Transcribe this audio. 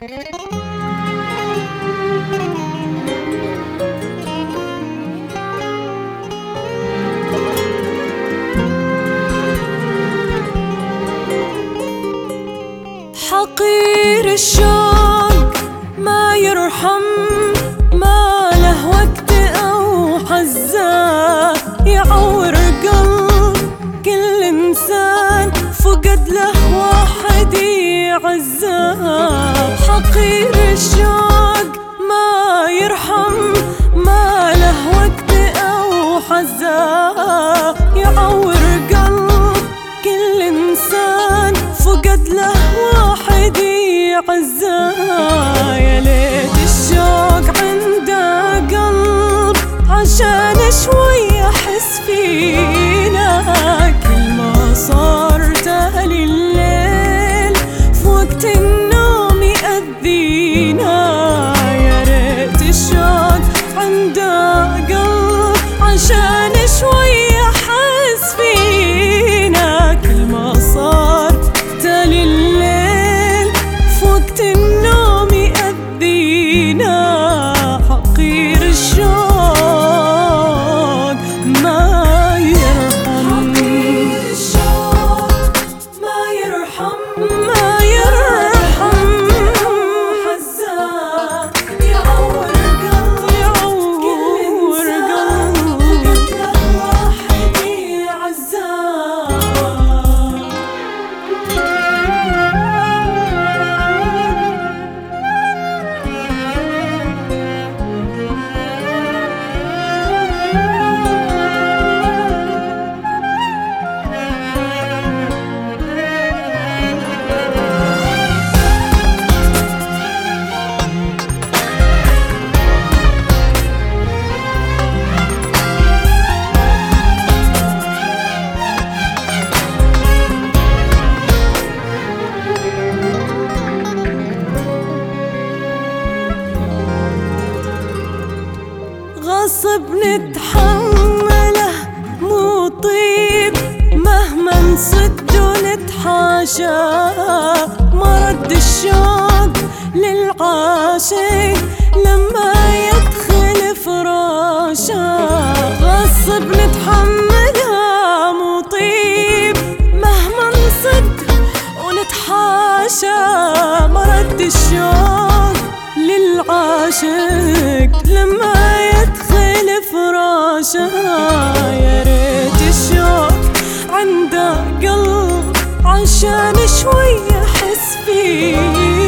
حقير الشوق ما يرحم، ما له وقت أو حزة، يعور قلب كل إنسان فقد له واحد يعزه. حقير الشوق ما يرحم، ما له وقت أو حزة، يعور قلب كل إنسان فقد له واحد يعزه. يا ليت الشوق عنده قلب عشان شوي أحس فينا، كل ما صار تالي الليل في وقت النوم يأذينا. يا ريت الشوق عنده قلب عشان شوي أحس فينا، كل ما صار تالي الليل في وقت النوم يأذينا. حقير الشوق ما يرحم، حقير الشوق ما يرحم، ما يرحم، حزان يعور قلب، يعور قلب واحد يعزاه. غصب نتحمله مو طيب، مهما نصد ونتحاشى، مرد الشوق للعاشق لما يدخل فراشه. غصب نتحمله مو طيب، مهما نصد ونتحاشى، مرد الشوق للعاشق لما يدخل فراشه. يا ريت الشوق عنده قلب عشان شوي أحس فيه،